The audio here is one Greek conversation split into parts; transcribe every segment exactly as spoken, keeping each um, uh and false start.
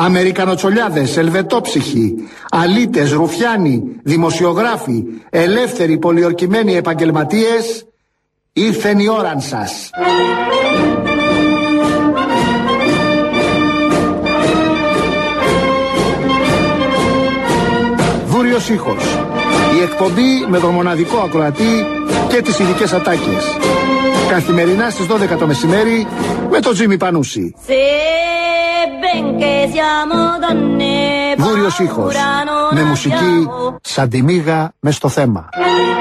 Αμερικανοτσολιάδες, ελβετόψυχοι, αλήτες, ρουφιάνοι, δημοσιογράφοι, ελεύθεροι πολιορκημένοι επαγγελματίες, ήρθεν η ώραν σας. Βούριος ήχος. Η εκπομπή με τον μοναδικό ακροατή και τις ειδικές ατάκες. Καθημερινά στις δώδεκα το μεσημέρι με τον Τζίμι Πανούση. Βούριος ήχος. Με μουσική σαν τη μύγα μες στο θέμα.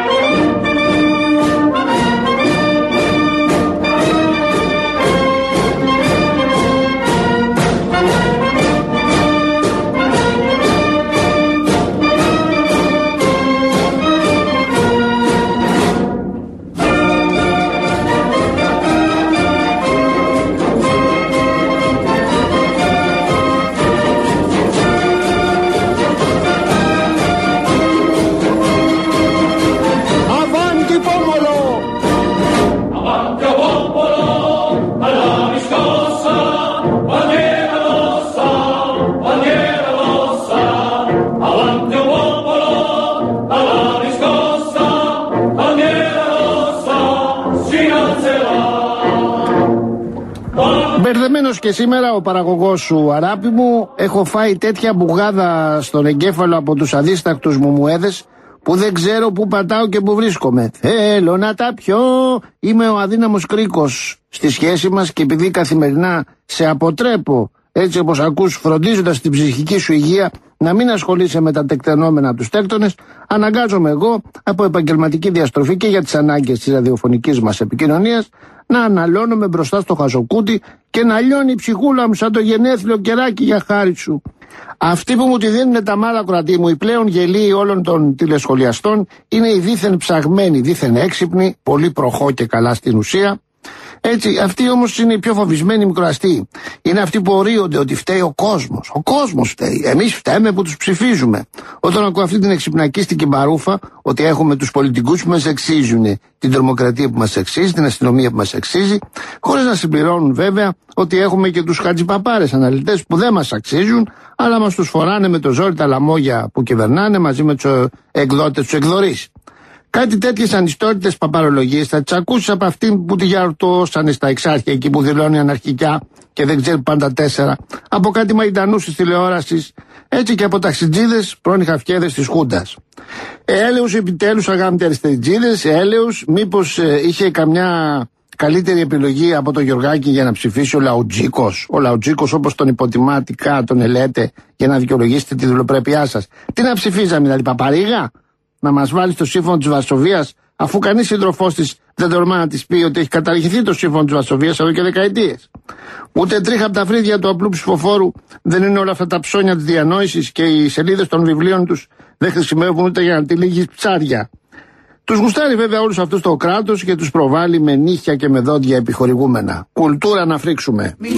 Μπερδεμένος και σήμερα ο παραγωγός σου, Αράπη μου, έχω φάει τέτοια μπουγάδα στον εγκέφαλο από τους αδίστακτους μουμουέδες που δεν ξέρω πού πατάω και πού βρίσκομαι. Θέλω να τα πιω. Είμαι ο αδύναμος κρίκος στη σχέση μας και επειδή καθημερινά σε αποτρέπω, έτσι όπως ακούς, φροντίζοντας την ψυχική σου υγεία να μην ασχολείσαι με τα τεκτενόμενα τους τέκτονες, αναγκάζομαι εγώ από επαγγελματική διαστροφή και για τις ανάγκες της ραδιοφωνικής μας επικοινωνίας να αναλώνομαι μπροστά στο χαζοκούτι και να λιώνει η ψυχούλα μου σαν το γενέθλιο κεράκι για χάρη σου. Αυτοί που μου τη δίνουν τα μάλα κρατή μου, οι πλέον γελοί όλων των τηλεσχολιαστών, είναι οι δίθεν ψαγμένοι, δίθεν έξυπνοι, πολύ προχώ και καλά στην ουσία. Έτσι, αυτοί όμως είναι οι πιο φοβισμένοι μικροαστοί. Είναι αυτοί που ορίονται ότι φταίει ο κόσμος. Ο κόσμος φταίει. Εμείς φταίμε που τους ψηφίζουμε. Όταν ακούω αυτή την εξυπνακίστικη μπαρούφα ότι έχουμε τους πολιτικούς που μας εξίζουν, την τρομοκρατία που μας εξίζει, την αστυνομία που μας εξίζει, χωρίς να συμπληρώνουν βέβαια ότι έχουμε και τους χατζιπαπάρες αναλυτές που δεν μας αξίζουν, αλλά μας τους φοράνε με το ζόρι τα λαμόγια που κυβερνάνε μαζί με τους εκδότες τους εκδορείς. Κάτι τέτοιες ανιστόρητες παπαρολογίες θα τις ακούσεις από αυτήν που τη γιορτώσανε στα εξάρχεια εκεί που δηλώνει αναρχικιά και δεν ξέρει πάντα τέσσερα, από κάτι μαϊντανούς της τηλεόρασης, έτσι και από ταξιτζίδες πρώην χαφιέδες της Χούντας. Έλεους επιτέλους αγάμητοι αριστεριτζίδες, έλεους μήπως ε, είχε καμιά καλύτερη επιλογή από τον Γιωργάκη για να ψηφίσει ο Λαουτζίκος. Ο Λαουτζίκος όπως τον υποτιμάτικα τον ελέτε για να δικαιολογήσετε τη δουλοπρέπειά σας. Τι να ψηφίζαμε δηλαδή, παπαρίγα? Να μας βάλει στο σύμφωνο της Βαρσοβίας, αφού κανείς σύντροφός της δεν τολμά να της πει ότι έχει καταργηθεί το σύμφωνο της Βαρσοβίας εδώ και δεκαετίες. Ούτε τρίχα από τα φρύδια του απλού ψηφοφόρου δεν είναι όλα αυτά τα ψώνια της διανόησης και οι σελίδες των βιβλίων τους δεν χρησιμεύουν ούτε για να τυλίγεις ψάρια. Τους γουστάρει βέβαια όλους αυτούς το κράτος και τους προβάλλει με νύχια και με δόντια επιχορηγούμενα. Κουλτούρα να φρίξουμε. Μια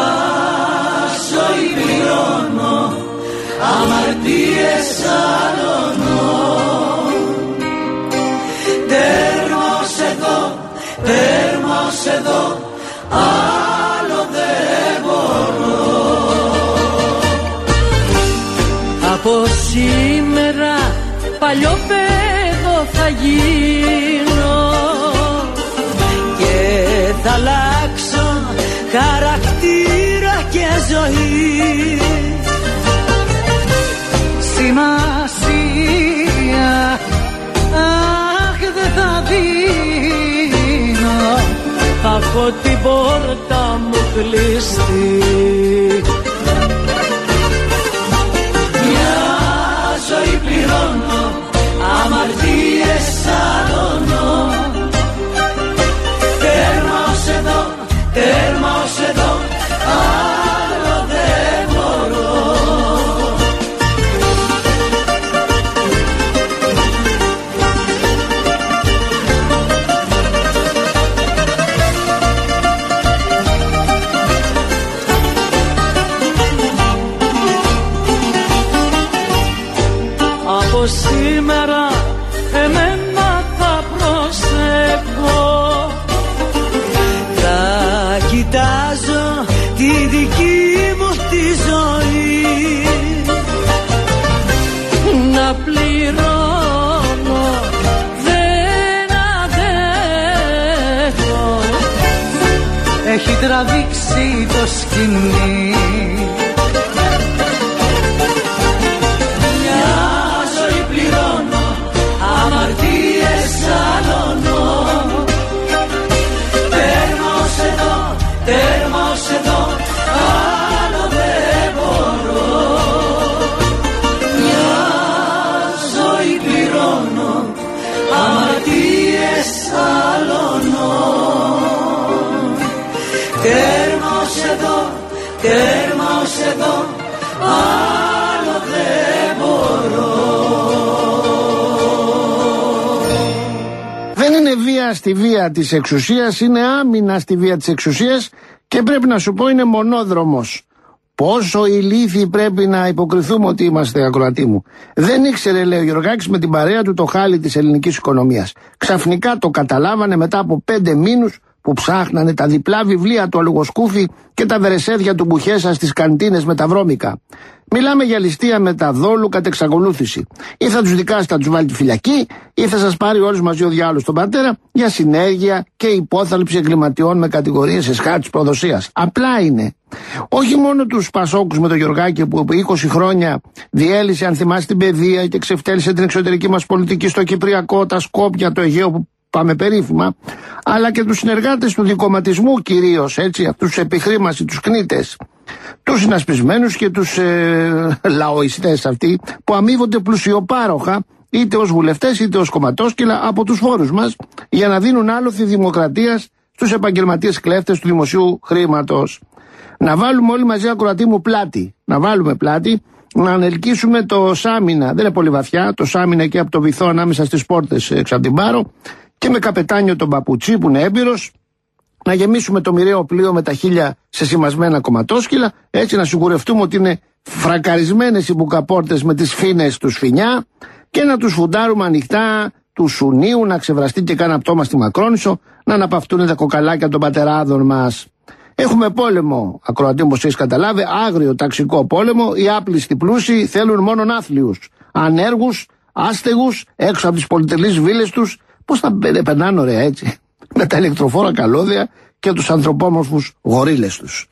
ζωή πληρώνω, αμαρτίες αλωνώ. Τέρμος εδώ, τέρμος εδώ, άλλο δεν μπορώ. Από σήμερα παλιό παιδό θα γίνω και θα αλλάξω χαρακτήρα και ζωή. Σημασία, αχ δεν θα δίνω, θα έχω την πόρτα μου κλειστή. Μια ζωή πληρώνω, αμαρτίες αλωνώ. Τέρμα ως εδώ, τέρμα ως εδώ, άλλο δεν μπορώ. τραβήξει το σκηνή. Μια ζωή πληρώνω, αμαρτίες αλώνω. Τέρμα ως εδώ, τέρμα ως εδώ, άλλο δεν μπορώ. Μια ζωή πληρώνω, αμαρτίες αλώνω. Τέρμα ως εδώ, τέρμα ως εδώ, άλλο δεν μπορώ. Δεν είναι βία στη βία της εξουσίας, είναι άμυνα στη βία της εξουσίας και πρέπει να σου πω είναι μονόδρομος. Πόσο ηλίθιοι πρέπει να υποκριθούμε ότι είμαστε, ακροατή μου. Δεν ήξερε, λέει ο Γεωργάκης, με την παρέα του το χάλι της ελληνικής οικονομίας. Ξαφνικά το καταλάβανε μετά από πέντε μήνους που ψάχνανε τα διπλά βιβλία του Αλογοσκούφη και τα βερεσέδια του Μπουχέσα στις καντίνες με τα βρώμικα. Μιλάμε για ληστεία μεταδόλου κατ' εξακολούθηση. Ή θα τους δικάσει, θα τους βάλει τη φυλακή, ή θα σας πάρει όλους μαζί ο διάολος τον πατέρα για συνέργεια και υπόθαλψη εγκληματιών με κατηγορίες εσχάτης προδοσίας. Απλά είναι. Όχι μόνο τους Πασόκους με τον Γεωργάκη που επί είκοσι χρόνια διέλυσε, αν θυμάστε, την παιδεία και ξεφτέλησε την εξωτερική μας πολιτική στο Κυπριακό, τα Σκόπια, το Αιγαίο που πάμε περίφημα, αλλά και τους συνεργάτες του δικομματισμού κυρίως, έτσι, αυτούς τους επιχρήμαση, τους κνίτες, τους συνασπισμένους και τους ε, λαοιστές αυτοί που αμείβονται πλουσιοπάροχα είτε ως βουλευτές είτε ως κομματόσκυλα από τους φόρους μας για να δίνουν άλοθη δημοκρατίας στους επαγγελματίες κλέφτες του δημοσίου χρήματος. Να βάλουμε όλοι μαζί, ακροατή μου, πλάτη, να βάλουμε πλάτη, να ανελκύσουμε το Σάμινα, δεν είναι πολύ βαθιά, το Σάμινα εκεί από το βυθό ανάμεσα στις πόρτες έξω από την Πάρο, και με καπετάνιο τον Παπουτσί που είναι έμπειρος, να γεμίσουμε το μοιραίο πλοίο με τα χίλια σε σημασμένα κομματόσκυλα, έτσι να σιγουρευτούμε ότι είναι φρακαρισμένες οι μπουκαπόρτες με τις φίνες του σφινιά και να τους φουντάρουμε ανοιχτά του Σουνίου, να ξεβραστεί και κάνα πτώμα στη Μακρόνισσο, να αναπαυτούν τα κοκαλάκια των πατεράδων μας. Έχουμε πόλεμο, ακροατή μου, όπως έχεις καταλάβει, άγριο ταξικό πόλεμο. Οι άπλιστοι πλούσιοι θέλουν μόνον άθλιους, ανέργους, άστεγους, έξω από τις πολυτελείς βίλες τους. Πώς θα περνάνε ωραία έτσι, με τα ηλεκτροφόρα καλώδια και τους ανθρωπόμορφους γορίλες τους.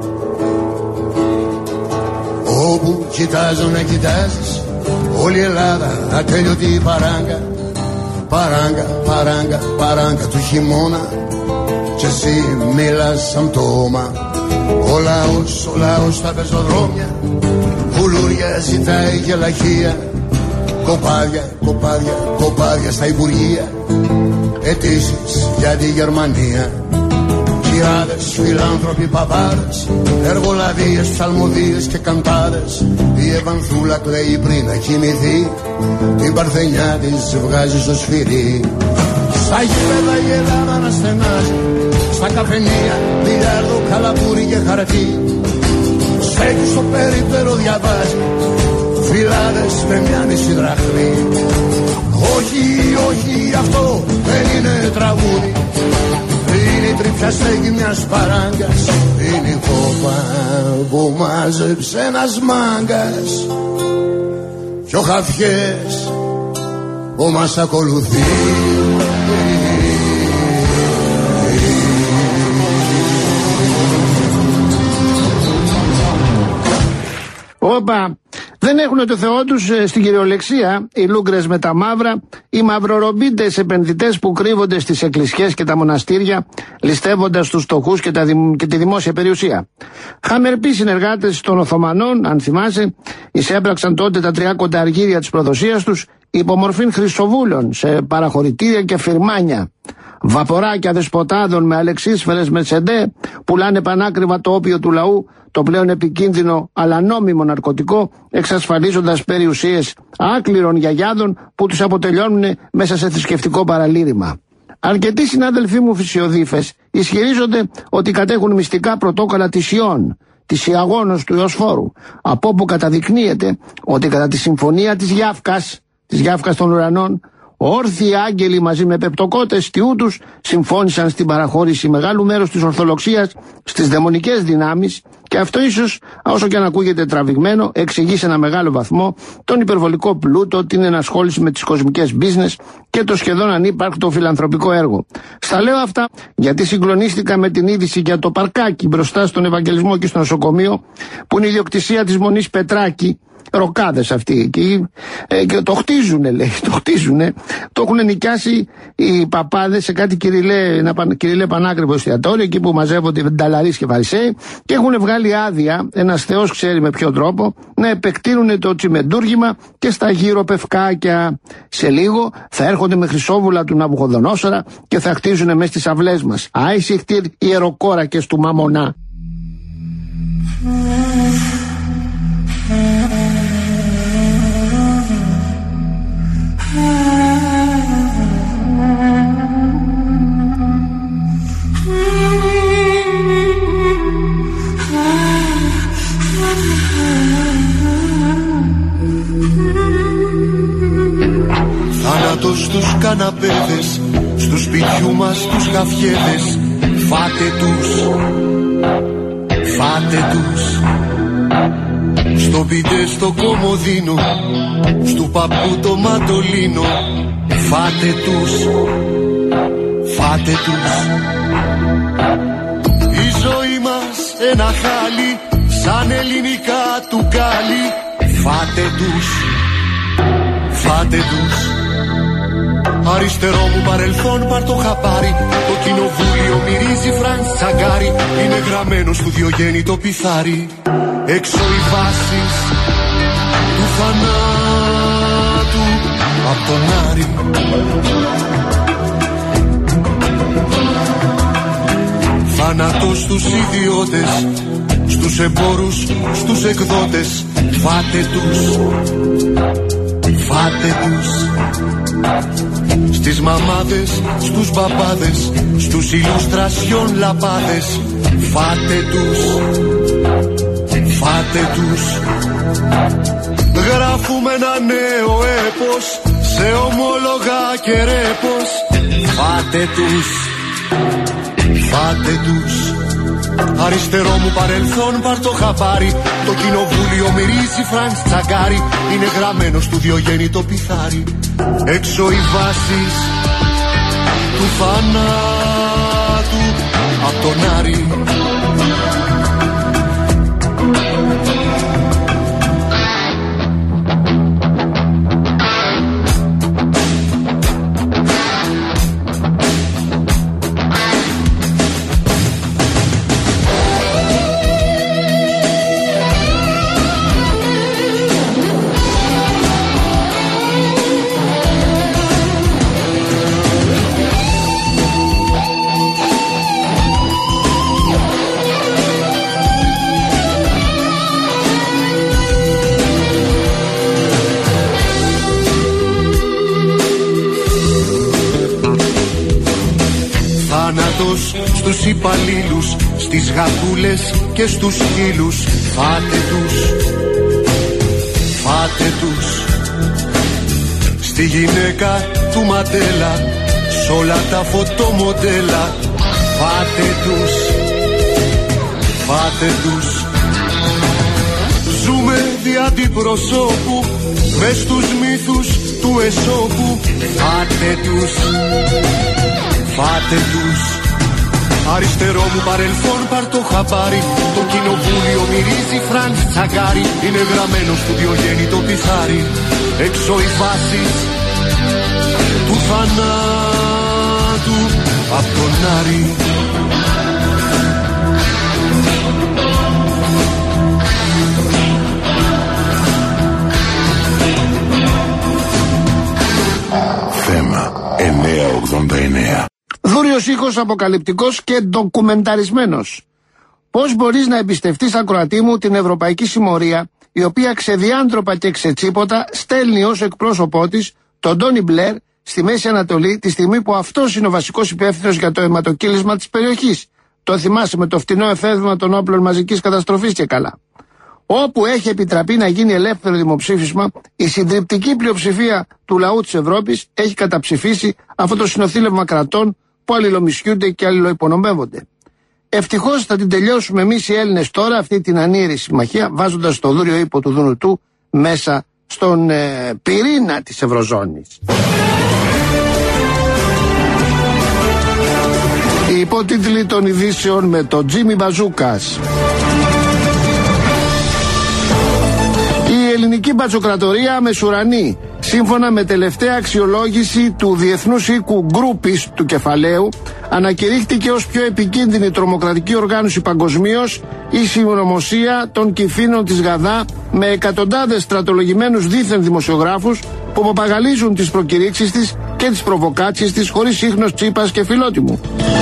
Όπου κοιτάζω να κοιτάζεις, όλη η Ελλάδα ατέλειωτη παράγκα. Παράγκα, παράγκα, παράγκα του χειμώνα. Κι εσύ μίλας σαν πτώμα. Ο λαός, ο λαός στα πεζοδρόμια, κουλούρια ζητάει και λαχεία. Κοπάδια, κοπάδια, κοπάδια στα υπουργεία, αιτήσεις για τη Γερμανία. Χιλιάδες φιλάνθρωποι παπάδες, εργολαβίες, ψαλμοδίες και καντάδες. Η Ευανθούλα κλαίει πριν να κοιμηθεί, την παρθενιά της βγάζει στο σφυρί. Στα γήπεδα η Ελλάδα να στενάζει, στα καφενεία μπιλιάρδο, καλαπούρι και χαρτί. Στέκει στο περίπτερο διαβάζει φυλάδες με μια μισή δραχμή. Όχι, όχι, αυτό δεν είναι τραγούδι. Είναι η τρυπιά στέγη μιας παράγκας. Είναι η κόπα που μάζεψε ένας μάγκας. Κι ο χαφιές που μας ακολουθεί. Όπα, δεν έχουν το Θεό τους ε, στην κυριολεξία οι λούγκρες με τα μαύρα, οι μαυρορομπίτες επενδυτές που κρύβονται στις εκκλησιές και τα μοναστήρια, ληστεύοντας τους φτωχούς και, δημ, και τη δημόσια περιουσία. Χαμερποί συνεργάτες των Οθωμανών, αν θυμάσαι, εισέπραξαν τότε τα τριακόντα αργύρια της προδοσίας τους υπομορφήν χρυσοβούλων σε παραχωρητήρια και φυρμάνια. Βαποράκια δεσποτάδων με αλεξίσφαιρες Μερσεντέ πουλάνε πανάκριβα το όπιο του λαού, το πλέον επικίνδυνο αλλά νόμιμο ναρκωτικό, εξασφαλίζοντας περιουσίες άκληρων γιαγιάδων που τους αποτελειώνουν μέσα σε θρησκευτικό παραλήρημα. Αρκετοί συνάδελφοί μου φυσιοδίφες ισχυρίζονται ότι κατέχουν μυστικά πρωτόκολλα της Ιών, της Ιαγώνος του Ιωσφόρου, από όπου καταδεικνύεται ότι κατά τη συμφωνία της Γιάφκας, της Γιάφκας των ουρανών, όρθιοι άγγελοι μαζί με πεπτοκότες τιού τους συμφώνησαν στην παραχώρηση μεγάλου μέρους της Ορθοδοξίας στις δαιμονικές δυνάμεις Και αυτό ίσως, όσο και αν ακούγεται τραβηγμένο, εξηγεί σε ένα μεγάλο βαθμό τον υπερβολικό πλούτο, την ενασχόληση με τις κοσμικές business και το σχεδόν ανύπαρκτο φιλανθρωπικό έργο. Στα λέω αυτά γιατί συγκλονίστηκα με την είδηση για το παρκάκι μπροστά στον Ευαγγελισμό και στο νοσοκομείο, που είναι ιδιοκτησία της Μονής Πετράκη. Ροκάδες αυτοί εκεί, ε, και το χτίζουνε, λέει, το χτίζουνε, το έχουν νοικιάσει οι παπάδες σε κάτι κυριλέ, ένα κυριλέ πανάκριβο εστιατόριο, εκεί που μαζεύονται νταλαρίς και φαρισαίοι, και έχουν βγάλει άδεια, ένας θεός ξέρει με ποιο τρόπο, να επεκτείνουν το τσιμεντούργημα και στα γύρω πευκάκια. Σε λίγο θα έρχονται με χρυσόβουλα του Ναβουχοδονόσορα και θα χτίζουνε μέσα στις αυλές μας. Άισιχτηρ ιεροκόρακες του Μαμονά. Θάνατος στους καναπέδες, στους σπιτιού μας τους γαφιέδες. Φάτε τους, φάτε τους. Στο πιτέ στο κομμωδίνο, στου παππού το μαντολίνο. Φάτε τους, φάτε τους. Η ζωή μας ένα χάλι, σαν ελληνικά του κάλι. Φάτε τους, φάτε τους. Αριστερό μου παρελθόν πάρ' το χαπάρι. Το κοινοβούλιο μυρίζει Φρανς Τσαγκάρι. Είναι γραμμένο στο Διογέννη το πιθάρι. Έξω οι βάσεις του θανάτου απ' τον Άρη. Θάνατος στους ιδιώτες, στους εμπόρους, στους εκδότες. Φάτε τους, φάτε τους. Στις μαμάδες, στους μπαμπάδες, στους ηλουστρασιόν λαπάδες. Φάτε τους, φάτε τους. Γράφουμε ένα νέο έπος, σε ομόλογα και ρέπος. Φάτε τους, φάτε τους. Αριστερό μου παρελθόν πάρ' το χαπάρι. Το κοινοβούλιο μυρίζει Φρανς Τσαγκάρι. Είναι γραμμένο στο Διογέννη το πιθάρι. Έξω οι βάσεις του θανάτου απ' τον Άρη. Στους υπαλλήλους, στις γατούλες και στους σκύλους. Φάτε τους, φάτε τους. Στη γυναίκα του Μαντέλα, σ' όλα τα φωτομοντέλα. Φάτε τους, φάτε τους. Ζούμε δι' αντιπροσώπου, μες στους μύθους του Εσώπου. Φάτε τους, φάτε τους. Αριστερό μου παρελθόν πάρ' το χαπάρι. Το κοινοβούλιο μυρίζει Φρανς Τσαγκάρι. Είναι γραμμένο στο Διογέννη το πιθάρι. Έξω οι βάσεις του θανάτου απ' τον Άρη. Θέμα εννιακόσια ογδόντα εννέα. Δούριος ήχος, αποκαλυπτικός και ντοκουμενταρισμένος. Πώς μπορείς να εμπιστευτείς, ακροατή μου, την Ευρωπαϊκή Συμμορία, η οποία ξεδιάντροπα και ξετσίποτα στέλνει ως εκπρόσωπό της τον Τόνι Μπλερ στη Μέση Ανατολή, τη στιγμή που αυτός είναι ο βασικός υπεύθυνος για το αιματοκύλισμα της περιοχής. Το θυμάσαι, με το φτηνό εφεύρημα των όπλων μαζικής καταστροφής και καλά. Όπου έχει επιτραπεί να γίνει ελεύθερο δημοψήφισμα, η συντριπτική πλειοψηφία του λαού της Ευρώπης έχει καταψηφίσει αυτό το συνοθήλευμα κρατών που αλληλομισιούνται και αλληλοϋπονομεύονται. Ευτυχώς θα την τελειώσουμε εμείς οι Έλληνες τώρα, αυτή την ανίερη συμμαχία, βάζοντας το δούριο ύπο του Δούνου του μέσα στον ε, πυρήνα της Ευρωζώνης. Οι υπότιτλοι των ειδήσεων με τον Τζίμι Μπαζούκας. Η ελληνική μπατσοκρατορία μεσουρανή, σύμφωνα με τελευταία αξιολόγηση του Διεθνούς Οίκου Γκρούπης του κεφαλαίου, ανακηρύχθηκε ως πιο επικίνδυνη τρομοκρατική οργάνωση παγκοσμίως η συνωμοσία των Κυφήνων της Γαδά, με εκατοντάδες στρατολογημένους δίθεν δημοσιογράφους που παπαγαλίζουν τις προκηρύξεις της και τις προβοκάτσιες της χωρίς ίχνος Τσίπας και Φιλότιμου.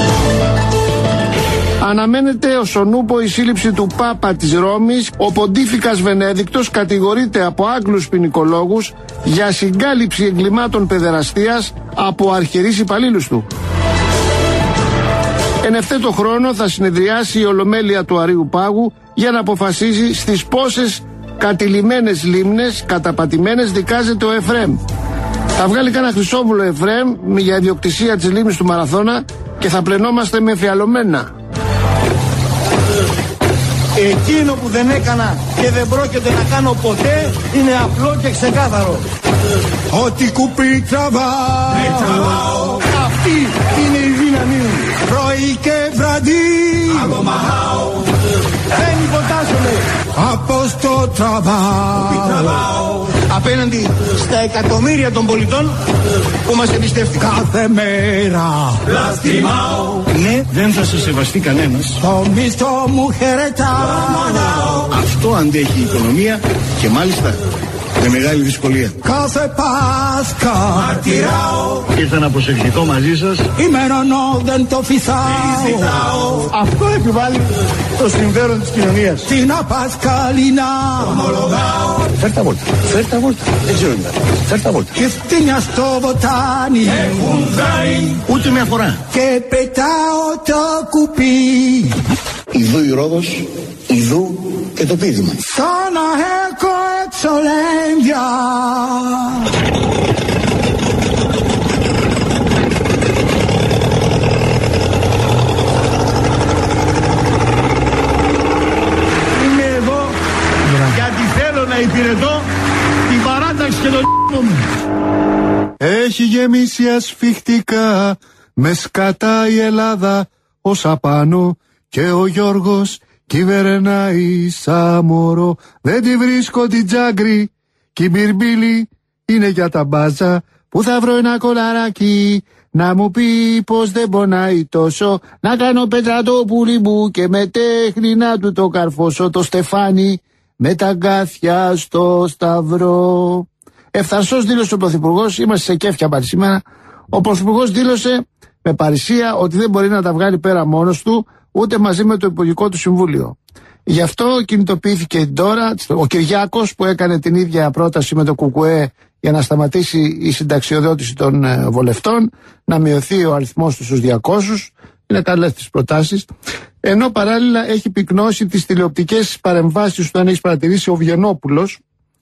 Αναμένεται ως ο νούπο η σύλληψη του Πάπα της Ρώμης. Ο Ποντίφικας Βενέδικτος κατηγορείται από Άγγλους ποινικολόγους για συγκάλυψη εγκλημάτων παιδεραστίας από αρχιερείς υπαλλήλους του. Εν ευθέτω χρόνο θα συνεδριάσει η Ολομέλεια του Αρείου Πάγου για να αποφασίσει στις πόσες κατηλημμένες λίμνες καταπατημένες δικάζεται ο Εφρέμ. Θα βγάλει κανένα Χρυσόβουλο Εφρέμ για ιδιοκτησία της λίμνης του Μαραθώνα και θα πλενόμαστε με φιαλωμένα. Εκείνο που δεν έκανα και δεν πρόκειται να κάνω ποτέ είναι απλό και ξεκάθαρο. Ό,τι κουπί τραβάω, Αυτή είναι η δύναμη μου. πρωί και βραδύ, Δεν υποτάσσομαι από στο τραβάω, απέναντι στα εκατομμύρια των πολιτών που μας εμπιστεύτηκαν. κάθε μέρα, Ναι, δεν θα σε σεβαστεί κανένας. το μισθό μου χαιρετάω, Αυτό αντέχει η οικονομία και μάλιστα με μεγάλη δυσκολία. κάθε Πάσχα, μαρτυράω, Ήρθα να προσευχηθώ μαζί σας. ημερονό δεν το φυσάω, Αυτό επιβάλλει το συμφέρον της κοινωνίας. την Απασκαλίνα, Φέρ' τα βόλτα, φέρ' τα βόλτα. Δεν ξέρω τι θα. Φέρ' τα βόλτα. και φτύνια στο βοτάνι, Ούτε μια φορά. και πετάω το κουπί, Ιδού η Ρόδος, ιδού και το πείδημα. σαν να έχω εξολένδια. Είμαι εδώ γιατί θέλω να υπηρετώ την παράταξη και τον μου. Έχει γεμίσει ασφιχτικά με σκατά η Ελλάδα ως απάνω και ο Γιώργος κυβερνάει σαν μωρό. Δεν τη βρίσκω την τζάγκρη κι η μπιρμπίλη είναι για τα μπάζα. Που θα βρω ένα κολαράκι να μου πει πως δεν πονάει τόσο. Να κάνω πετρατόπουλι μου και με τέχνη να του το καρφώσω το στεφάνι με τα γκάθια στο σταυρό. Ευθαρσός δήλωσε ο Πρωθυπουργός, είμαστε σε κέφια πάλι σήμερα. Ο Πρωθυπουργός δήλωσε με παρησία ότι δεν μπορεί να τα βγάλει πέρα μόνος του, ούτε μαζί με το Υπουργικό του Συμβούλιο. Γι' αυτό κινητοποιήθηκε τώρα ο Κυριάκος, που έκανε την ίδια πρόταση με το ΚΚΕ για να σταματήσει η συνταξιοδότηση των ε, βολευτών, να μειωθεί ο αριθμός του στους διακόσιους. Είναι καλές τις προτάσεις. Ενώ παράλληλα έχει πυκνώσει τις τηλεοπτικές παρεμβάσεις του, αν έχει παρατηρήσει, ο Βιενόπουλος.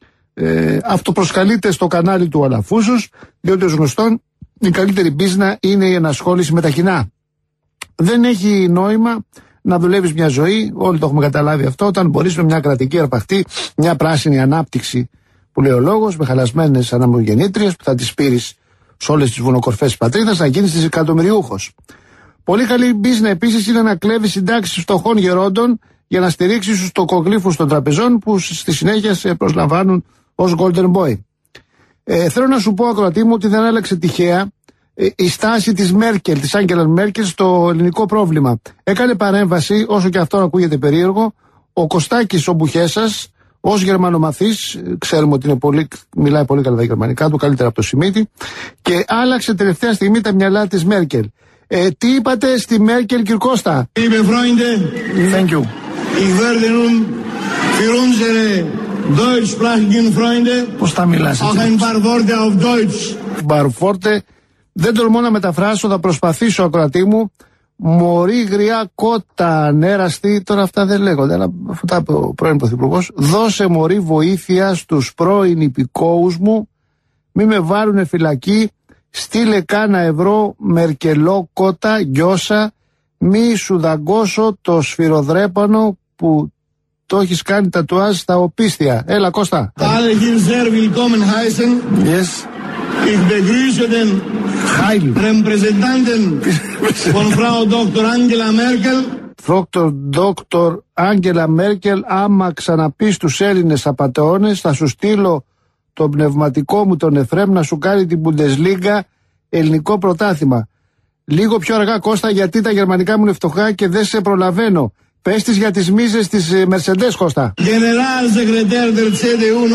Ε, αυτοπροσκαλείται στο κανάλι του Αλαφούσους, διότι ως γνωστόν η καλύτερη μπίζνα είναι η ενασχόληση με τα κοινά. Δεν έχει νόημα να δουλεύεις μια ζωή, όλοι το έχουμε καταλάβει αυτό, όταν μπορείς με μια κρατική αρπαχτή, μια πράσινη ανάπτυξη που λέει ο λόγος, με χαλασμένες αναμογεννήτριες που θα τις πήρεις σε όλες τις βουνοκορφές της πατρίδας, να γίνεις της εκατομμυριούχος. Πολύ καλή μπίζνα επίσης είναι να κλέβεις συντάξεις φτωχών γερόντων για να στηρίξεις τους τοκογλύφους των τραπεζών που στη συνέχεια σε προσλαμβάνουν ως Golden Boy. Ε, θέλω να σου πω, ακροατή μου, ότι δεν άλλαξε τυχαία ε, η στάση της Μέρκελ, της Άγγελα Μέρκελ στο ελληνικό πρόβλημα. Έκανε παρέμβαση, όσο και αυτό ακούγεται περίεργο, ο Κωστάκης ο Μπουχέσας, ως Γερμανομαθής, ξέρουμε ότι είναι πολύ, μιλάει πολύ καλά τα γερμανικά του, καλύτερα από το Σιμίτη, και άλλαξε τελευταία στιγμή τα μυαλά της Μέρκελ. Ε, τι είπατε στη Μέρκελ, κύριε Κώστα? Liebe Freunde, Thank you. ich werde nun für unsere deutschsprachigen Freunde Πώς τα μιλάς auch έτσι? ein paar Worte auf Deutsch. Μπαρφόρτε, δεν τολμώ να μεταφράσω, θα προσπαθήσω, ακροατή μου. Μωρή γριά κότα ανέραστη, τώρα αυτά δεν λέγονται, αλλά αφού τα είπε ο πρώην Πρωθυπουργός. Δώσε μωρή βοήθεια στους πρώην υπηκόους μου, μη με βάλουνε φυλακή, στείλε κάνα ευρώ Μερκελό κότα, γιώσα, μη σου δαγκώσω το σφυροδρέπανο που το έχεις κάνει τατουάζ στα οπίστια. Έλα Κώστα. Alle hier sehr willkommen heißen. Yes. Ich begrüße den Heil. Repräsentanten von Frau Doktor Angela Merkel. Δόκτωρ Άγγελα Μέρκελ, άμα ξαναπείς τους Έλληνες απατεώνες, θα σου στείλω τον πνευματικό μου τον Εφραίμ να σου κάνει την Bundesliga ελληνικό πρωτάθλημα. Λίγο πιο αργά Κώστα, γιατί τα γερμανικά μου είναι φτωχά και δεν σε προλαβαίνω. Πες τις για τις μίζες της Mercedes Κώστα. Generalsekretär der τσι ντι ου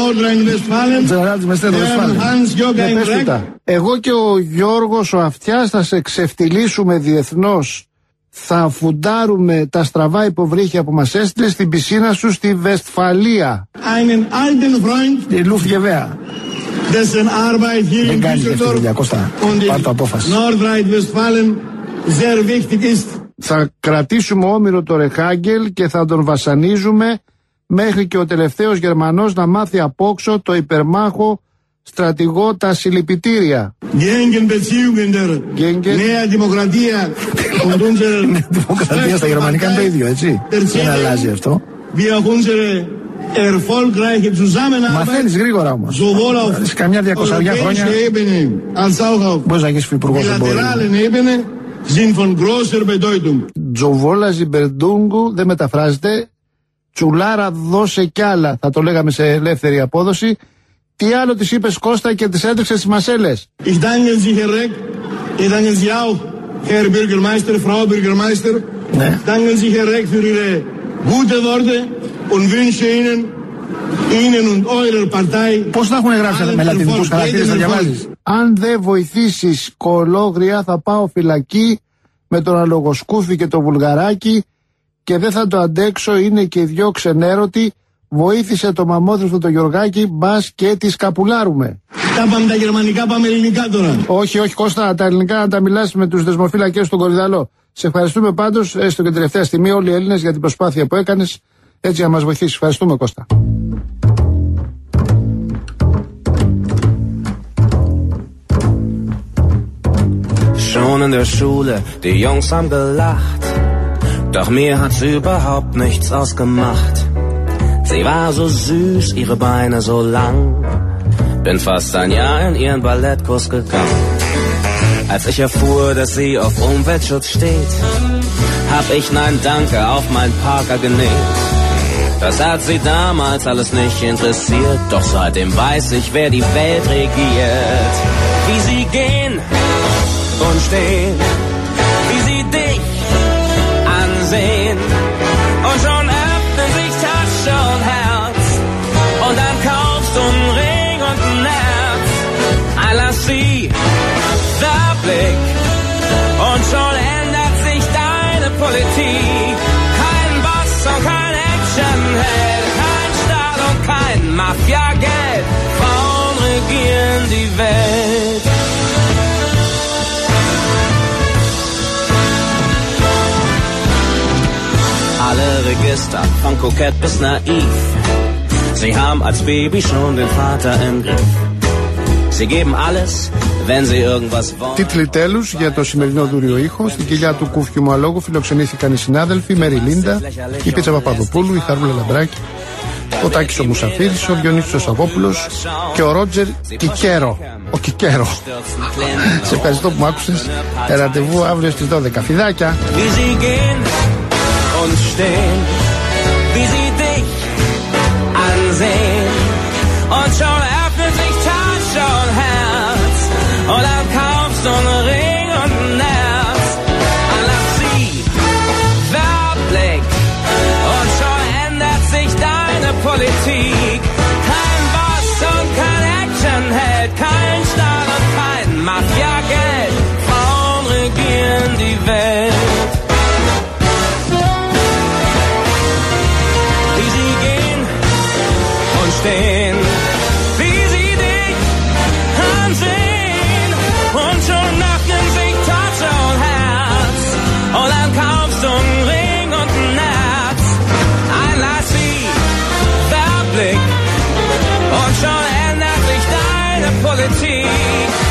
Nordrhein-Westfalen. Εγώ και ο Γιώργος ο Αυτιάς θα σε ξεφτυλίσουμε διεθνώς. Θα φουντάρουμε τα στραβά υποβρύχια που μας έστειλε στην πισίνα σου στη Βεσφαλία. Einen alten Freund. Η Λουφτγεβέα. Dessen Arbeit hier in Düsseldorf und in Nordrhein-Westfalen sehr wichtig ist. Θα κρατήσουμε όμηρο το Ρεχάγκελ και θα τον βασανίζουμε μέχρι και ο τελευταίος Γερμανός να μάθει απόξω το υπερμάχο στρατηγό τα συλληπιτήρια. Νέα Δημοκρατία. Δημοκρατία στα γερμανικά είναι το ίδιο, έτσι. Δεν αλλάζει αυτό. Μαθαίνεις γρήγορα όμως. Σε καμιά διακοσαριά χρόνια μπορείς να γίνεις υπουργός εμπορίου. Τζοβόλα Ζιμπερντούγκου δεν μεταφράζεται. Τσουλάρα δώσε κι άλλα, θα το λέγαμε σε ελεύθερη απόδοση. Τι άλλο της είπες Κώστα και τις έδειξες στις μασέλες. Ich danke Sie, Herr Reck. Ich danke Sie auch, Herr Bürgermeister, Frau Bürgermeister. Ναι. Danke Sie, Herr Reck, für Ihre gute Worte und wünsche Ihnen, Ihnen und eurer Partei. Πώς θα έχουν γράψει με λατινικούς χαρακτήρες, θα διαβάζεις. Αν δεν βοηθήσεις κολόγρια θα πάω φυλακή με τον αλογοσκούφι και το βουλγαράκι και δεν θα το αντέξω, είναι και οι δυο ξενέρωτοι. Βοήθησε το μαμόδρυφο το Γιωργάκι, μπας και τις καπουλάρουμε. Τα πάμε τα γερμανικά, πάμε ελληνικά τώρα. Όχι, όχι Κώστα, τα ελληνικά να τα μιλάς με τους δεσμοφύλακες στον Κορυδαλό. Σε ευχαριστούμε πάντως, έστω και τελευταία στιγμή, όλοι οι Έλληνες για την προσπάθεια που έκανες, έτσι να μας βοηθήσεις. Ευχαριστούμε Κώστα. Schon in der Schule, die Jungs haben gelacht, doch mir hat's überhaupt nichts ausgemacht. Sie war so süß, ihre Beine so lang, bin fast ein Jahr in ihren Ballettkurs gegangen. Als ich erfuhr, dass sie auf Umweltschutz steht, hab ich Nein Danke auf mein Parker genäht. Das hat sie damals alles nicht interessiert, doch seitdem weiß ich, wer die Welt regiert. Wie sie gehen und stehen, wie sie dich ansehen und schon öffnen sich Tasche und Herz und dann kaufst du einen Ring und ein Herz. I lass sie, der Blick und schon ändert sich deine Politik. Kein Boss und kein Actionheld, kein Staat und kein Mafia-Geld, Frauen regieren die Welt. Alle Register, von kokett bis naiv. Sie haben als Baby schon den Vater im Griff. Sie geben alles, wenn sie irgendwas wollen. Τίτλοι τέλους για το σημερινό δούριο ήχο. Στην κοιλιά του Κούφιου μου αλόγου φιλοξενήθηκαν οι συνάδελφοι Μέρι Λίντα, η Πίτσα Παπαδοπούλου, η Χαρούλα Λαμπράκη, ο Τάκης ο Μουσαφίρης, ο Διονύσης ο Σαββόπουλος και ο Ρότζερ Κικέρο. Ο Κικέρο. Σε ευχαριστώ που μ' άκουσες. Ραντεβού αύριο στις δώδεκα. Φιδάκια. Und stehen, wie sie dich ansehen und schon öffnet sich Tasche und Herz und dann kaufst du einen Ring und ein Herz. Lass sie, Werbblick und schon ändert sich deine Politik. Kein Boss und kein Actionheld, kein Staat und kein Mafia-Geld, Frauen regieren die Welt. Stehen, wie sie dich ansehen und schon öffnen sich Tasche und Herz und dann kaufst du einen Ring und ein Herz. Ein Lass sie, der Blick und schon ändert sich deine Politik.